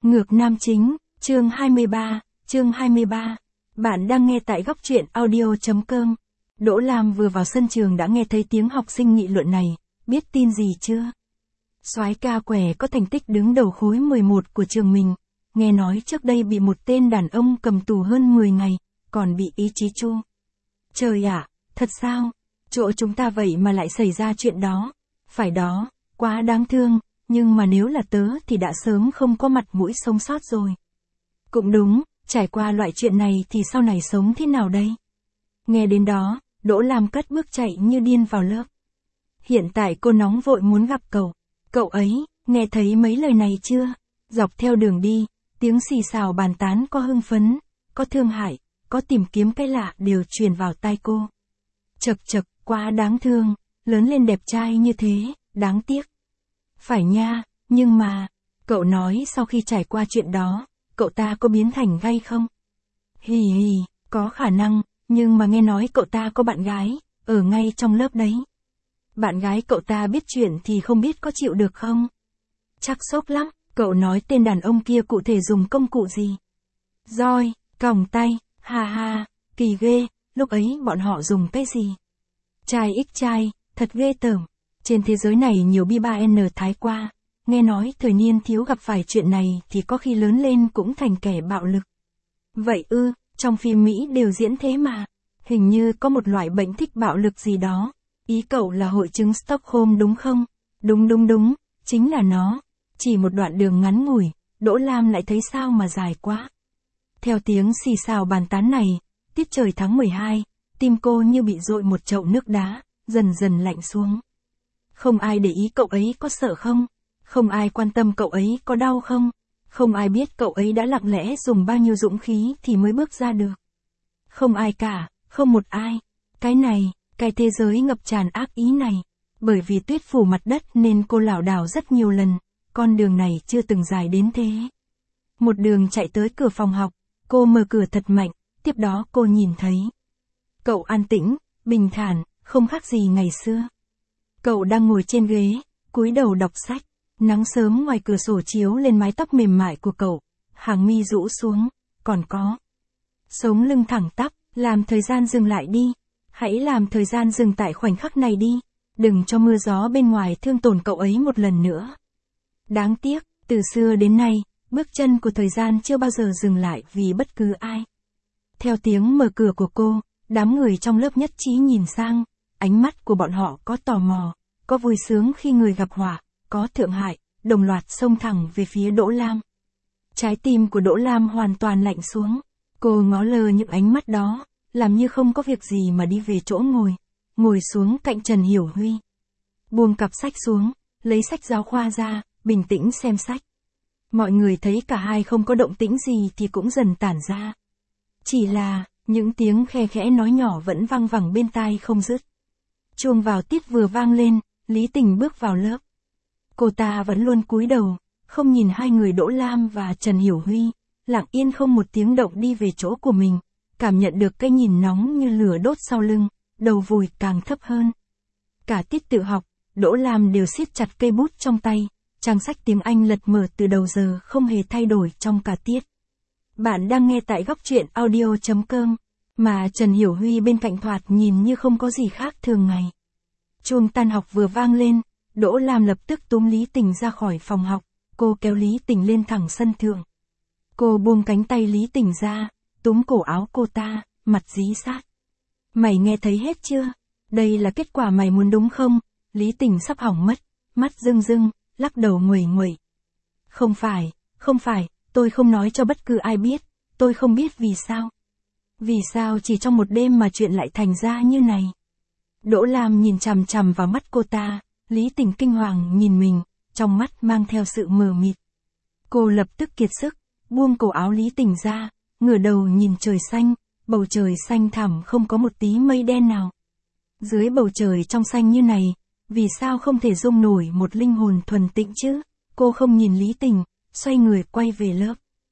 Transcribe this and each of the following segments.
Ngược nam chính, chương 23. Bạn đang nghe tại góc truyện audio.com. Đỗ Lam vừa vào sân trường đã nghe thấy tiếng học sinh nghị luận này, biết tin gì chưa? Soái ca quẻ có thành tích đứng đầu khối 11 của trường mình, nghe nói trước đây bị một tên đàn ông cầm tù hơn 10 ngày, còn bị ý chí chu. Trời ạ, thật sao? Chỗ chúng ta vậy mà lại xảy ra chuyện đó. Phải đó, quá đáng thương, nhưng mà nếu là tớ thì đã sớm không có mặt mũi sống sót rồi. Cũng đúng, trải qua loại chuyện này thì sau này sống thế nào đây? Nghe đến đó, Đỗ Lam cất bước chạy như điên vào lớp. Hiện tại cô nóng vội muốn gặp cậu. Cậu ấy, nghe thấy mấy lời này chưa? Dọc theo đường đi, tiếng xì xào bàn tán có hưng phấn, có thương hại, có tìm kiếm cái lạ đều truyền vào tai cô. Chật chật, quá đáng thương, lớn lên đẹp trai như thế, đáng tiếc. Phải nha, nhưng mà, cậu nói sau khi trải qua chuyện đó, cậu ta có biến thành gay không? Hì hì, có khả năng, nhưng mà nghe nói cậu ta có bạn gái, ở ngay trong lớp đấy. Bạn gái cậu ta biết chuyện thì không biết có chịu được không? Chắc sốc lắm, cậu nói tên đàn ông kia cụ thể dùng công cụ gì? Roi, còng tay, ha ha, kỳ ghê, lúc ấy bọn họ dùng cái gì? Trai ích trai, thật ghê tởm. Trên thế giới này nhiều bi-ba-N thái qua, nghe nói thời niên thiếu gặp phải chuyện này thì có khi lớn lên cũng thành kẻ bạo lực. Vậy ư, trong phim Mỹ đều diễn thế mà, hình như có một loại bệnh thích bạo lực gì đó, ý cậu là hội chứng Stockholm đúng không? Đúng, chính là nó. Chỉ một đoạn đường ngắn ngủi, Đỗ Lam lại thấy sao mà dài quá. Theo tiếng xì xào bàn tán này, tiết trời tháng 12, tim cô như bị dội một chậu nước đá, dần dần lạnh xuống. Không ai để ý cậu ấy có sợ không? Không ai quan tâm cậu ấy có đau không? Không ai biết cậu ấy đã lặng lẽ dùng bao nhiêu dũng khí thì mới bước ra được. Không ai cả, không một ai. Cái thế giới ngập tràn ác ý này. Bởi vì tuyết phủ mặt đất nên cô lảo đảo rất nhiều lần, con đường này chưa từng dài đến thế. Một đường chạy tới cửa phòng học, cô mở cửa thật mạnh, tiếp đó cô nhìn thấy. Cậu an tĩnh, bình thản, không khác gì ngày xưa. Cậu đang ngồi trên ghế, cúi đầu đọc sách, nắng sớm ngoài cửa sổ chiếu lên mái tóc mềm mại của cậu, hàng mi rũ xuống, còn có. Sống lưng thẳng tắp, làm thời gian dừng lại đi, hãy làm thời gian dừng tại khoảnh khắc này đi, đừng cho mưa gió bên ngoài thương tổn cậu ấy một lần nữa. Đáng tiếc, từ xưa đến nay, bước chân của thời gian chưa bao giờ dừng lại vì bất cứ ai. Theo tiếng mở cửa của cô, đám người trong lớp nhất trí nhìn sang, ánh mắt của bọn họ có tò mò, có vui sướng khi người gặp họa, có thượng hại, đồng loạt xông thẳng về phía Đỗ Lam. Trái tim của Đỗ Lam hoàn toàn lạnh xuống, cô ngó lơ những ánh mắt đó, làm như không có việc gì mà đi về chỗ ngồi xuống cạnh Trần Hiểu Huy. Buông cặp sách xuống, lấy sách giáo khoa ra, bình tĩnh xem sách. Mọi người thấy cả hai không có động tĩnh gì thì cũng dần tản ra. Chỉ là, những tiếng khe khẽ nói nhỏ vẫn vang vẳng bên tai không dứt. Chuông vào tiết vừa vang lên, Lý Tình bước vào lớp. Cô ta vẫn luôn cúi đầu, không nhìn hai người Đỗ Lam và Trần Hiểu Huy, lặng yên không một tiếng động đi về chỗ của mình, cảm nhận được cái nhìn nóng như lửa đốt sau lưng, đầu vùi càng thấp hơn. Cả tiết tự học, Đỗ Lam đều siết chặt cây bút trong tay, trang sách tiếng Anh lật mở từ đầu giờ không hề thay đổi trong cả tiết. Bạn đang nghe tại góc truyện audio.com, mà Trần Hiểu Huy bên cạnh thoạt nhìn như không có gì khác thường ngày. Chuông tan học vừa vang lên, Đỗ Lam lập tức túm Lý Tình ra khỏi phòng học, cô kéo Lý Tình lên thẳng sân thượng. Cô buông cánh tay Lý Tình ra, túm cổ áo cô ta, mặt dí sát. Mày nghe thấy hết chưa? Đây là kết quả mày muốn đúng không? Lý Tình sắp hỏng mất, mắt rưng, lắc đầu nguầy nguậy. Không phải, tôi không nói cho bất cứ ai biết, tôi không biết vì sao. Vì sao chỉ trong một đêm mà chuyện lại thành ra như này? Đỗ Lam nhìn chằm chằm vào mắt cô ta, Lý Tình kinh hoàng nhìn mình, trong mắt mang theo sự mờ mịt. Cô lập tức kiệt sức, buông cổ áo Lý Tình ra, ngửa đầu nhìn trời xanh, bầu trời xanh thẳm không có một tí mây đen nào. Dưới bầu trời trong xanh như này, vì sao không thể dung nổi một linh hồn thuần tịnh chứ? Cô không nhìn Lý Tình, xoay người quay về lớp.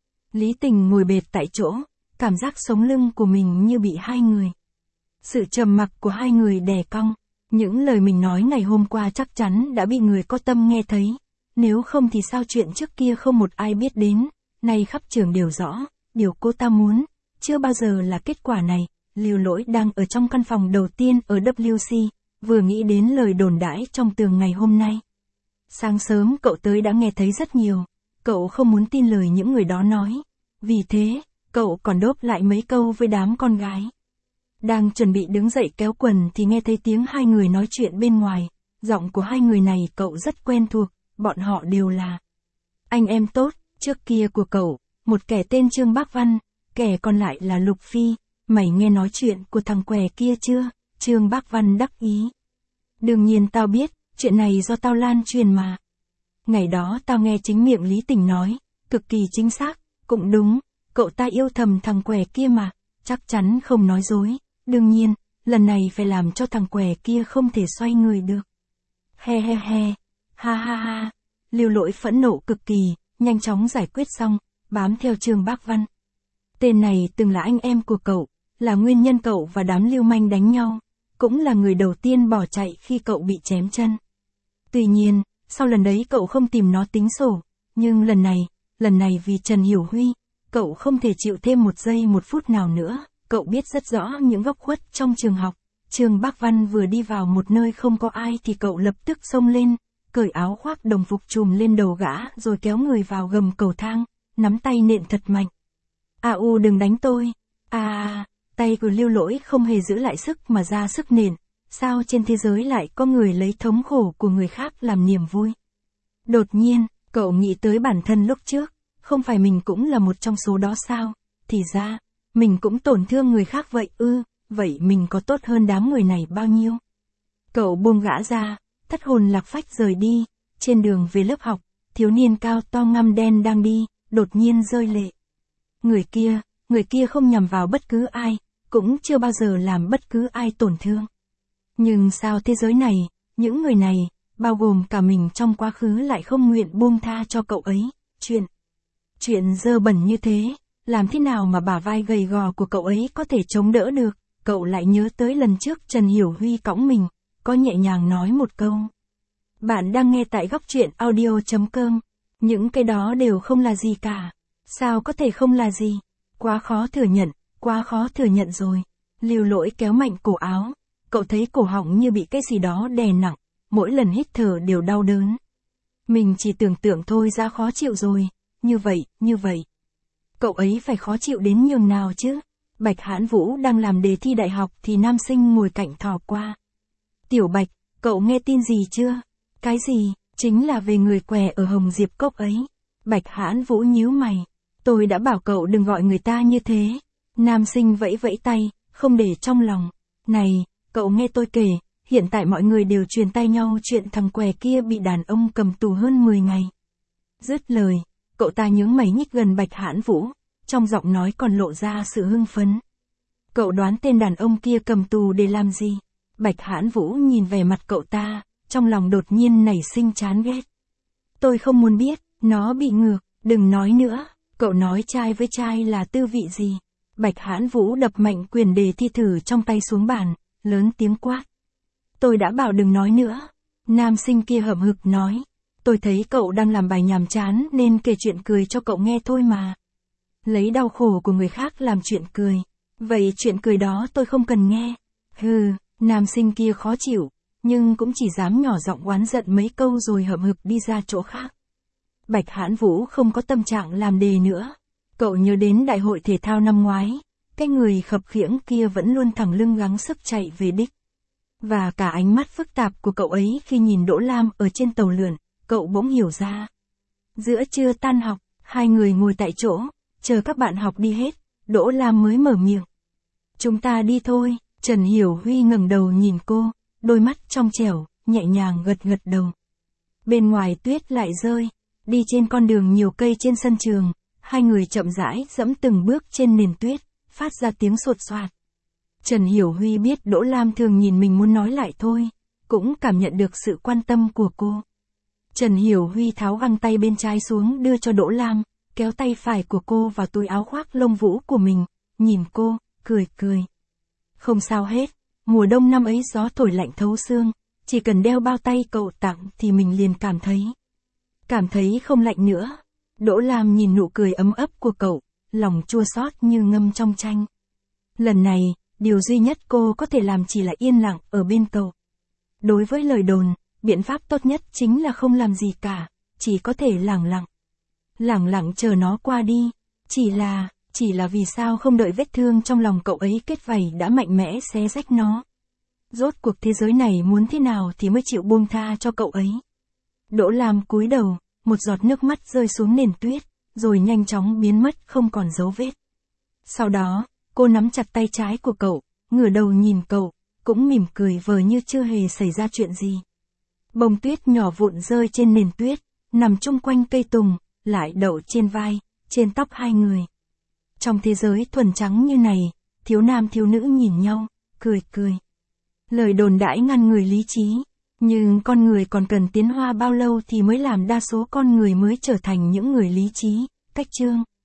Lý Tình ngồi bệt tại chỗ, cảm giác sống lưng của mình như bị hai người. Sự trầm mặc của hai người đè cong, những lời mình nói ngày hôm qua chắc chắn đã bị người có tâm nghe thấy, nếu không thì sao chuyện trước kia không một ai biết đến, nay khắp trường đều rõ, điều cô ta muốn, chưa bao giờ là kết quả này. Lưu Lỗi đang ở trong căn phòng đầu tiên ở WC, vừa nghĩ đến lời đồn đãi trong tường ngày hôm nay. Sáng sớm cậu tới đã nghe thấy rất nhiều, cậu không muốn tin lời những người đó nói. Vì thế, cậu còn đốp lại mấy câu với đám con gái. Đang chuẩn bị đứng dậy kéo quần thì nghe thấy tiếng hai người nói chuyện bên ngoài. Giọng của hai người này cậu rất quen thuộc, bọn họ đều là anh em tốt, trước kia của cậu, một kẻ tên Trương Bác Văn, kẻ còn lại là Lục Phi. Mày nghe nói chuyện của thằng què kia chưa? Trương Bác Văn đắc ý. Đương nhiên tao biết, chuyện này do tao lan truyền mà. Ngày đó tao nghe chính miệng Lý Tình nói, cực kỳ chính xác, cũng đúng, cậu ta yêu thầm thằng què kia mà, chắc chắn không nói dối. Đương nhiên, lần này phải làm cho thằng què kia không thể xoay người được. He he he, ha ha ha. Lưu Lỗi phẫn nộ cực kỳ, nhanh chóng giải quyết xong, bám theo Trương Bác Văn. Tên này từng là anh em của cậu, là nguyên nhân cậu và đám lưu manh đánh nhau, cũng là người đầu tiên bỏ chạy khi cậu bị chém chân. Tuy nhiên, sau lần đấy cậu không tìm nó tính sổ, nhưng lần này vì Trần Hiểu Huy, cậu không thể chịu thêm một giây một phút nào nữa. Cậu biết rất rõ những góc khuất trong trường học. Trương Bác Văn vừa đi vào một nơi không có ai thì cậu lập tức xông lên, cởi áo khoác đồng phục trùm lên đầu gã rồi kéo người vào gầm cầu thang, nắm tay nện thật mạnh. Đừng đánh tôi. Tay của Lưu Lỗi không hề giữ lại sức mà ra sức nện. Sao trên thế giới lại có người lấy thống khổ của người khác làm niềm vui? Đột nhiên, cậu nghĩ tới bản thân lúc trước, không phải mình cũng là một trong số đó sao? Thì ra, mình cũng tổn thương người khác vậy ư, vậy mình có tốt hơn đám người này bao nhiêu? Cậu buông gã ra, thất hồn lạc phách rời đi. Trên đường về lớp học, thiếu niên cao to ngăm đen đang đi, đột nhiên rơi lệ. Người kia không nhằm vào bất cứ ai, cũng chưa bao giờ làm bất cứ ai tổn thương. Nhưng sao thế giới này, những người này, bao gồm cả mình trong quá khứ lại không nguyện buông tha cho cậu ấy? Chuyện dơ bẩn như thế, làm thế nào mà bả vai gầy gò của cậu ấy có thể chống đỡ được? Cậu lại nhớ tới lần trước Trần Hiểu Huy cõng mình, có nhẹ nhàng nói một câu. Bạn đang nghe tại góc truyện audio.com. Những cái đó đều không là gì cả. Sao có thể không là gì? Quá khó thừa nhận rồi. Lưu Lỗi kéo mạnh cổ áo. Cậu thấy cổ họng như bị cái gì đó đè nặng, mỗi lần hít thở đều đau đớn. Mình chỉ tưởng tượng thôi đã khó chịu rồi, như vậy. Cậu ấy phải khó chịu đến nhường nào chứ? Bạch Hãn Vũ đang làm đề thi đại học thì nam sinh ngồi cạnh thò qua. Tiểu Bạch, cậu nghe tin gì chưa? Cái gì? Chính là về người què ở Hồng Diệp Cốc ấy. Bạch Hãn Vũ nhíu mày. Tôi đã bảo cậu đừng gọi người ta như thế. Nam sinh vẫy vẫy tay, không để trong lòng. Này, cậu nghe tôi kể, hiện tại mọi người đều truyền tay nhau chuyện thằng què kia bị đàn ông cầm tù hơn 10 ngày. Dứt lời, cậu ta nhướng mày nhích gần Bạch Hãn Vũ, trong giọng nói còn lộ ra sự hưng phấn. Cậu đoán tên đàn ông kia cầm tù để làm gì? Bạch Hãn Vũ nhìn về mặt cậu ta, trong lòng đột nhiên nảy sinh chán ghét. Tôi không muốn biết, nó bị ngược, đừng nói nữa, cậu nói trai với trai là tư vị gì? Bạch Hãn Vũ đập mạnh quyền đề thi thử trong tay xuống bàn, lớn tiếng quát. Tôi đã bảo đừng nói nữa. Nam sinh kia hậm hực nói. Tôi thấy cậu đang làm bài nhàm chán nên kể chuyện cười cho cậu nghe thôi mà. Lấy đau khổ của người khác làm chuyện cười. Vậy chuyện cười đó tôi không cần nghe. Hừ, nam sinh kia khó chịu, nhưng cũng chỉ dám nhỏ giọng oán giận mấy câu rồi hậm hực đi ra chỗ khác. Bạch Hãn Vũ không có tâm trạng làm đề nữa. Cậu nhớ đến đại hội thể thao năm ngoái, cái người khập khiễng kia vẫn luôn thẳng lưng gắng sức chạy về đích. Và cả ánh mắt phức tạp của cậu ấy khi nhìn Đỗ Lam ở trên tàu lượn, cậu bỗng hiểu ra. Giữa trưa tan học, hai người ngồi tại chỗ, chờ các bạn học đi hết, Đỗ Lam mới mở miệng. Chúng ta đi thôi. Trần Hiểu Huy ngẩng đầu nhìn cô, đôi mắt trong trẻo, nhẹ nhàng gật gật đầu. Bên ngoài tuyết lại rơi, đi trên con đường nhiều cây trên sân trường, hai người chậm rãi dẫm từng bước trên nền tuyết, phát ra tiếng sột soạt. Trần Hiểu Huy biết Đỗ Lam thường nhìn mình muốn nói lại thôi, cũng cảm nhận được sự quan tâm của cô. Trần Hiểu Huy tháo găng tay bên trái xuống đưa cho Đỗ Lam, kéo tay phải của cô vào túi áo khoác lông vũ của mình, nhìn cô, cười. Không sao hết, mùa đông năm ấy gió thổi lạnh thấu xương, chỉ cần đeo bao tay cậu tặng thì mình liền cảm thấy không lạnh nữa. Đỗ Lam nhìn nụ cười ấm ấp của cậu, lòng chua xót như ngâm trong chanh. Lần này, điều duy nhất cô có thể làm chỉ là yên lặng ở bên cậu. Đối với lời đồn, biện pháp tốt nhất chính là không làm gì cả, chỉ có thể lẳng lặng. Lẳng lặng chờ nó qua đi. Chỉ là vì sao không đợi vết thương trong lòng cậu ấy kết vảy đã mạnh mẽ xé rách nó. Rốt cuộc thế giới này muốn thế nào thì mới chịu buông tha cho cậu ấy. Đỗ Lam cúi đầu, một giọt nước mắt rơi xuống nền tuyết, rồi nhanh chóng biến mất không còn dấu vết. Sau đó, cô nắm chặt tay trái của cậu, ngửa đầu nhìn cậu, cũng mỉm cười vờ như chưa hề xảy ra chuyện gì. Bông tuyết nhỏ vụn rơi trên nền tuyết, nằm chung quanh cây tùng, lại đậu trên vai, trên tóc hai người. Trong thế giới thuần trắng như này, thiếu nam thiếu nữ nhìn nhau, cười cười. Lời đồn đãi ngăn người lý trí, nhưng con người còn cần tiến hóa bao lâu thì mới làm đa số con người mới trở thành những người lý trí, cách chương.